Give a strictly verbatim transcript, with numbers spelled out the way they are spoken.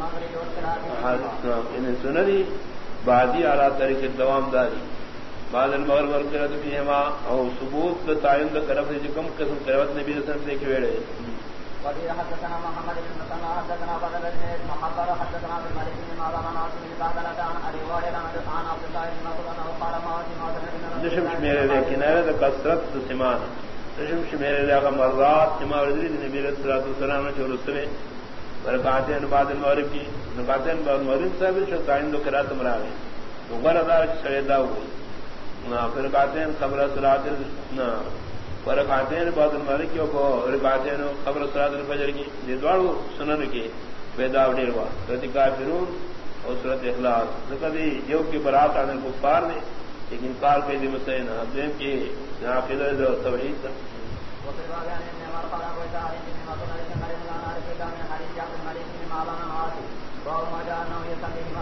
ان سنری بعدی اعلی طریق دوام داری بعد المغرب ورقرات فيهما او ثبوت تعین کرب جکم قسم کروت نبی صلی اللہ علیہ وسلم دیکھ ویڑے وقال حدثنا محمد بن مسلم حدثنا بدر بن محمد حدثنا ابن مالك بن معاذ عن عاصم بن قتادة عن ابي هريرة عن عبد الله بن مسعود قال ما في نشم میرے لیکن ہے کثرت سمان نشم میرے لگا مرات سما رضی نبی صلی اللہ علیہ وسلم نے رسول برکاتین بعد المغرب کی برکاتین بعد المغرب صاحب جو تعین کرات مراوی تو غرض شریدا ہوئی نہ پھر کہتے خبر صلات نہ ورکعتین بعد المغرب کی کو رکعتین خبر صلات الفجر کی یہ دوڑو سنن کی پیدا وڈیر وا رتی کافرون اور سورۃ اخلاص کبھی یو کی برات عن الکفار نے لیکن کار کے دی مسین ابن کی عقیدہ توحید کا وفي الباب عن ابن عمر قال ابو سعيد بن مسعود رضي الله عنه عن عائشة من حديث عبد الملك بن معاذ عن عاصم وهو ما جاء انه يصلي